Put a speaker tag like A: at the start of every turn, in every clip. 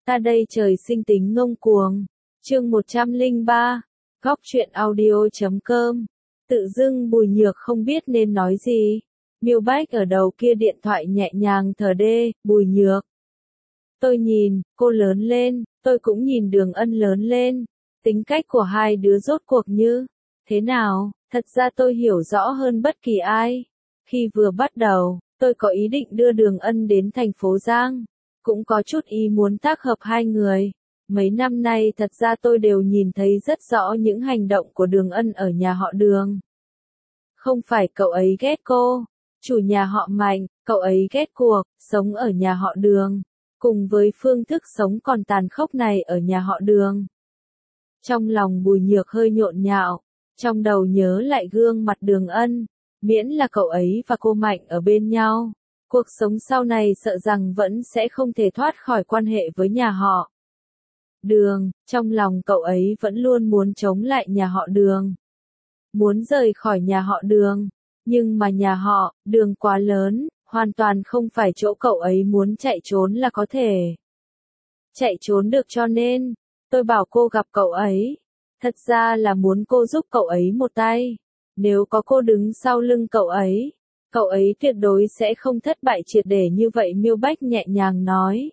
A: Ta đây trời sinh tính ngông cuồng. Chương 103, Góc truyện audio.com. Tự dưng Bùi Nhược không biết nên nói gì. Miêu Bách ở đầu kia điện thoại nhẹ nhàng thở đê, Bùi Nhược. Tôi nhìn, cô lớn lên, tôi cũng nhìn Đường Ân lớn lên. Tính cách của hai đứa rốt cuộc như thế nào, thật ra tôi hiểu rõ hơn bất kỳ ai. Khi vừa bắt đầu, tôi có ý định đưa Đường Ân đến thành phố Giang. Cũng có chút ý muốn tác hợp hai người. Mấy năm nay thật ra tôi đều nhìn thấy rất rõ những hành động của Đường Ân ở nhà họ Đường. Không phải cậu ấy ghét cô, chủ nhà họ Mạnh, cậu ấy ghét cuộc sống ở nhà họ Đường, cùng với phương thức sống còn tàn khốc này ở nhà họ Đường. Trong lòng Bùi Nhược hơi nhộn nhạo, trong đầu nhớ lại gương mặt Đường Ân, miễn là cậu ấy và cô Mạnh ở bên nhau, cuộc sống sau này sợ rằng vẫn sẽ không thể thoát khỏi quan hệ với nhà họ Đường. Trong lòng cậu ấy vẫn luôn muốn chống lại nhà họ Đường, muốn rời khỏi nhà họ Đường, nhưng mà nhà họ Đường quá lớn, hoàn toàn không phải chỗ cậu ấy muốn chạy trốn là có thể chạy trốn được, cho nên tôi bảo cô gặp cậu ấy, thật ra là muốn cô giúp cậu ấy một tay. Nếu có cô đứng sau lưng cậu ấy tuyệt đối sẽ không thất bại triệt để như vậy, Miêu Bách nhẹ nhàng nói.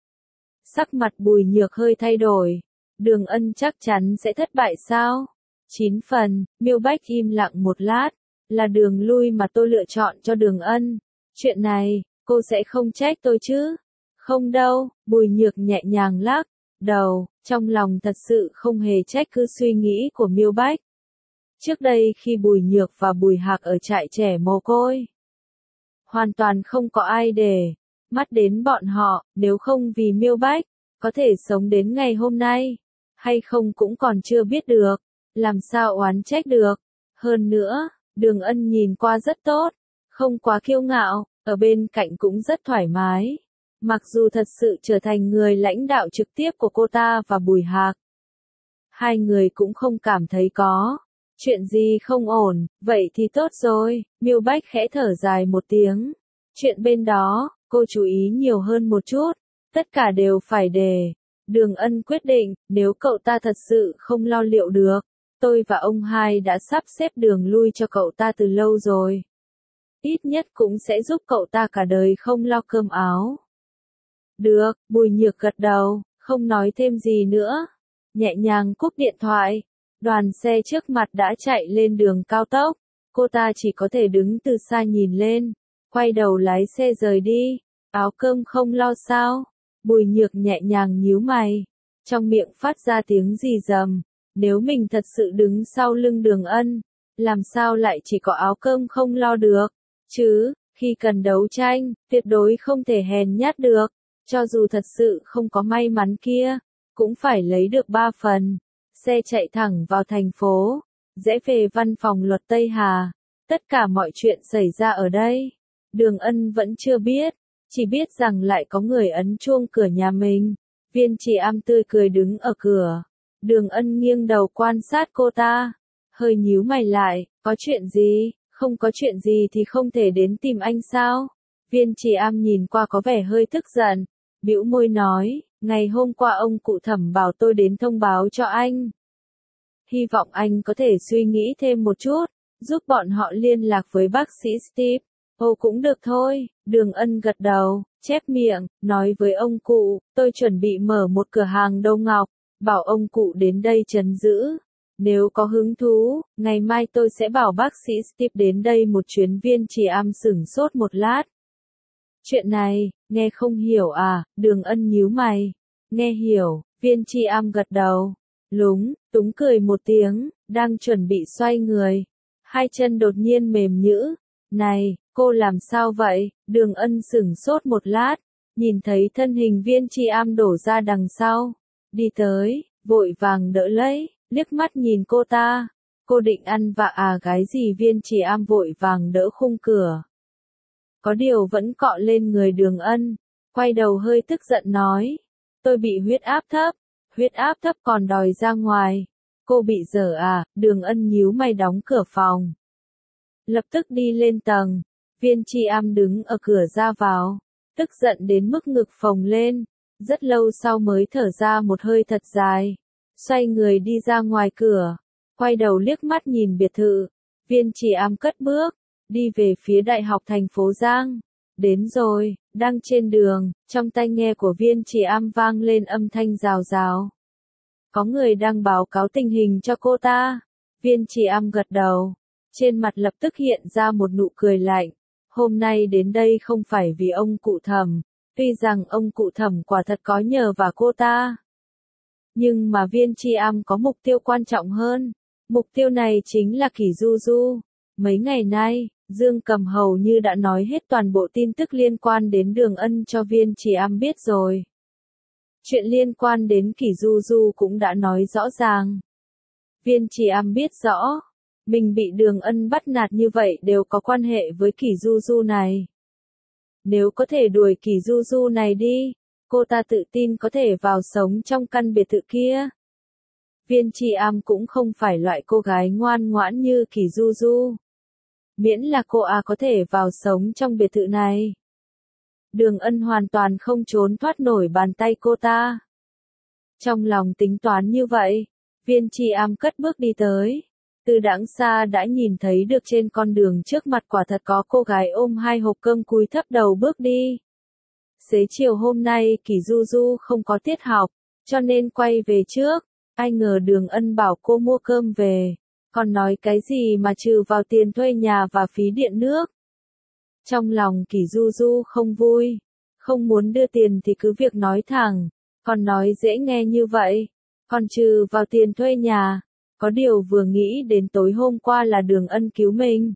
A: Sắc mặt Bùi Nhược hơi thay đổi. Đường Ân chắc chắn sẽ thất bại sao? 9 phần, Miêu Bách im lặng một lát. Là đường lui mà tôi lựa chọn cho Đường Ân. Chuyện này, cô sẽ không trách tôi chứ? Không đâu, Bùi Nhược nhẹ nhàng lắc đầu, trong lòng thật sự không hề trách cứ suy nghĩ của Miêu Bách. Trước đây khi Bùi Nhược và Bùi Hạc ở trại trẻ mồ côi, hoàn toàn không có ai để mắt đến bọn họ, nếu không vì Miêu Bách, có thể sống đến ngày hôm nay, hay không cũng còn chưa biết được, làm sao oán trách được. Hơn nữa, Đường Ân nhìn qua rất tốt, không quá kiêu ngạo, ở bên cạnh cũng rất thoải mái. Mặc dù thật sự trở thành người lãnh đạo trực tiếp của cô ta và Bùi Hạc, hai người cũng không cảm thấy có chuyện gì không ổn, vậy thì tốt rồi. Miêu Bách khẽ thở dài một tiếng. Chuyện bên đó, cô chú ý nhiều hơn một chút, tất cả đều phải để Đường Ân quyết định, nếu cậu ta thật sự không lo liệu được, tôi và ông hai đã sắp xếp đường lui cho cậu ta từ lâu rồi. Ít nhất cũng sẽ giúp cậu ta cả đời không lo cơm áo. Được, Bùi Nhược gật đầu, không nói thêm gì nữa. Nhẹ nhàng cúp điện thoại, đoàn xe trước mặt đã chạy lên đường cao tốc. Cô ta chỉ có thể đứng từ xa nhìn lên, quay đầu lái xe rời đi. Áo cơm không lo sao? Bùi Nhược nhẹ nhàng nhíu mày, trong miệng phát ra tiếng rì rầm. Nếu mình thật sự đứng sau lưng Đường Ân, làm sao lại chỉ có áo cơm không lo được, chứ, khi cần đấu tranh, tuyệt đối không thể hèn nhát được. Cho dù thật sự không có may mắn kia, cũng phải lấy được 3 phần. Xe chạy thẳng vào thành phố, rẽ về văn phòng luật Tây Hà. Tất cả mọi chuyện xảy ra ở đây, Đường Ân vẫn chưa biết, chỉ biết rằng lại có người ấn chuông cửa nhà mình. Viên Trì Am tươi cười đứng ở cửa. Đường Ân nghiêng đầu quan sát cô ta, hơi nhíu mày lại, có chuyện gì? Không có chuyện gì thì không thể đến tìm anh sao? Viên Trì Am nhìn qua có vẻ hơi tức giận, bĩu môi nói, ngày hôm qua ông cụ Thẩm bảo tôi đến thông báo cho anh. Hy vọng anh có thể suy nghĩ thêm một chút, giúp bọn họ liên lạc với bác sĩ Steve. Ồ cũng được thôi, Đường Ân gật đầu, chép miệng, nói với ông cụ, tôi chuẩn bị mở một cửa hàng Đông Ngọc, bảo ông cụ đến đây trấn giữ. Nếu có hứng thú, ngày mai tôi sẽ bảo bác sĩ Steve đến đây một chuyến. Viên Trì Am sửng sốt một lát. Chuyện này, nghe không hiểu à? Đường Ân nhíu mày. Nghe hiểu, Viên Trì Am gật đầu. Lúng túng cười một tiếng, đang chuẩn bị xoay người. Hai chân đột nhiên mềm nhũn. Này, cô làm sao vậy? Đường Ân sửng sốt một lát, nhìn thấy thân hình Viên Trì Am đổ ra đằng sau. Đi tới, vội vàng đỡ lấy, liếc mắt nhìn cô ta. Cô định ăn vạ à gái gì? Viên Trì Am vội vàng đỡ khung cửa. Có điều vẫn cọ lên người Đường Ân, quay đầu hơi tức giận nói. Tôi bị huyết áp thấp còn đòi ra ngoài. Cô bị dở à? Đường Ân nhíu mày đóng cửa phòng. Lập tức đi lên tầng. Viên Trì Am đứng ở cửa ra vào, tức giận đến mức ngực phồng lên. rất lâu sau mới thở ra một hơi thật dài, xoay người đi ra ngoài cửa, quay đầu liếc mắt nhìn biệt thự, Viên Chỉ Am cất bước, đi về phía Đại học thành phố Giang. Đến rồi, đang trên đường, trong tai nghe của Viên Chỉ Am vang lên âm thanh rào rào. Có người đang báo cáo tình hình cho cô ta. Viên Chỉ Am gật đầu, trên mặt lập tức hiện ra một nụ cười lạnh. Hôm nay đến đây không phải vì ông cụ Thẩm, tuy rằng ông cụ Thẩm quả thật có nhờ vào cô ta. Nhưng mà Viên Chỉ Am có mục tiêu quan trọng hơn. Mục tiêu này chính là Kỷ Du Du. Mấy ngày nay, Dương Cầm hầu như đã nói hết toàn bộ tin tức liên quan đến Đường Ân cho Viên Chỉ Am biết rồi. Chuyện liên quan đến Kỷ Du Du cũng đã nói rõ ràng. Viên Chỉ Am biết rõ, mình bị Đường Ân bắt nạt như vậy đều có quan hệ với Kỷ Du Du này. Nếu có thể đuổi Kỷ Du Du này đi, cô ta tự tin có thể vào sống trong căn biệt thự kia. Viên Chỉ Am cũng không phải loại cô gái ngoan ngoãn như Kỷ Du Du. Miễn là cô có thể vào sống trong biệt thự này. Đường Ân hoàn toàn không trốn thoát nổi bàn tay cô ta. Trong lòng tính toán như vậy, Viên Chỉ Am cất bước đi tới. Từ đằng xa đã nhìn thấy được trên con đường trước mặt quả thật có cô gái ôm 2 hộp cơm cúi thấp đầu bước đi. Xế chiều hôm nay Kỷ Du Du không có tiết học, cho nên quay về trước. Ai ngờ Đường Ân bảo cô mua cơm về, còn nói cái gì mà trừ vào tiền thuê nhà và phí điện nước. Trong lòng Kỷ Du Du không vui, không muốn đưa tiền thì cứ việc nói thẳng, còn nói dễ nghe như vậy, còn trừ vào tiền thuê nhà. Có điều vừa nghĩ đến tối hôm qua là Đường Ân cứu mình,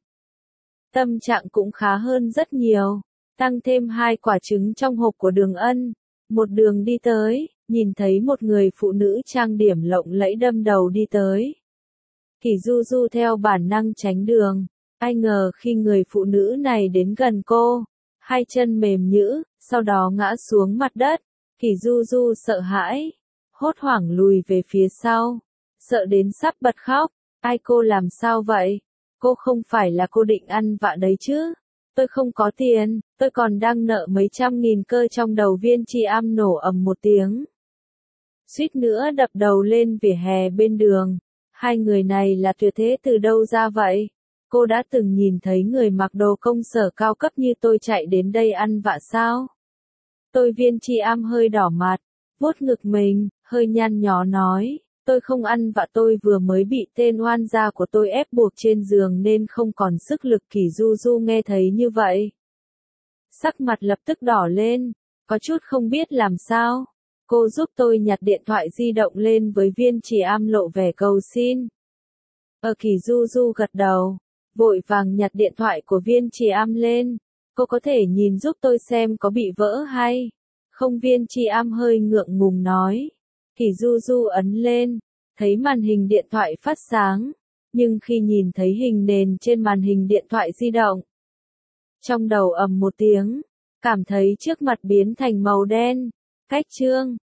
A: tâm trạng cũng khá hơn rất nhiều, tăng thêm 2 quả trứng trong hộp của Đường Ân, một đường đi tới, nhìn thấy một người phụ nữ trang điểm lộng lẫy đâm đầu đi tới. Kỷ Du Du theo bản năng tránh đường, ai ngờ khi người phụ nữ này đến gần cô, 2 chân mềm nhũn, sau đó ngã xuống mặt đất. Kỷ Du Du sợ hãi, hốt hoảng lùi về phía sau, sợ đến sắp bật khóc. Ai cô làm sao vậy? Cô không phải là cô định ăn vạ đấy chứ? Tôi không có tiền, tôi còn đang nợ mấy trăm nghìn cơ. Trong đầu Viên Chỉ Am nổ ầm một tiếng, suýt nữa đập đầu lên vỉa hè bên đường. Hai người này là tuyệt thế từ đâu ra vậy? Cô đã từng nhìn thấy người mặc đồ công sở cao cấp như tôi chạy đến đây ăn vạ sao? Tôi Viên Chỉ Am hơi đỏ mặt, vuốt ngực mình, hơi nhăn nhó nói, tôi không ăn vạ, tôi vừa mới bị tên oan gia của tôi ép buộc trên giường nên không còn sức lực. Kỷ Du Du nghe thấy như vậy, sắc mặt lập tức đỏ lên, có chút không biết làm sao. Cô giúp tôi nhặt điện thoại di động lên. Với Viên Chỉ Am lộ vẻ cầu xin. Kỷ Du Du gật đầu, vội vàng nhặt điện thoại của Viên Chỉ Am lên. Cô có thể nhìn giúp tôi xem có bị vỡ hay không? Viên Chỉ Am hơi ngượng ngùng nói. Kỷ Du Du ấn lên, thấy màn hình điện thoại phát sáng, nhưng khi nhìn thấy hình nền trên màn hình điện thoại di động, trong đầu ầm một tiếng, cảm thấy trước mặt biến thành màu đen. Cách chương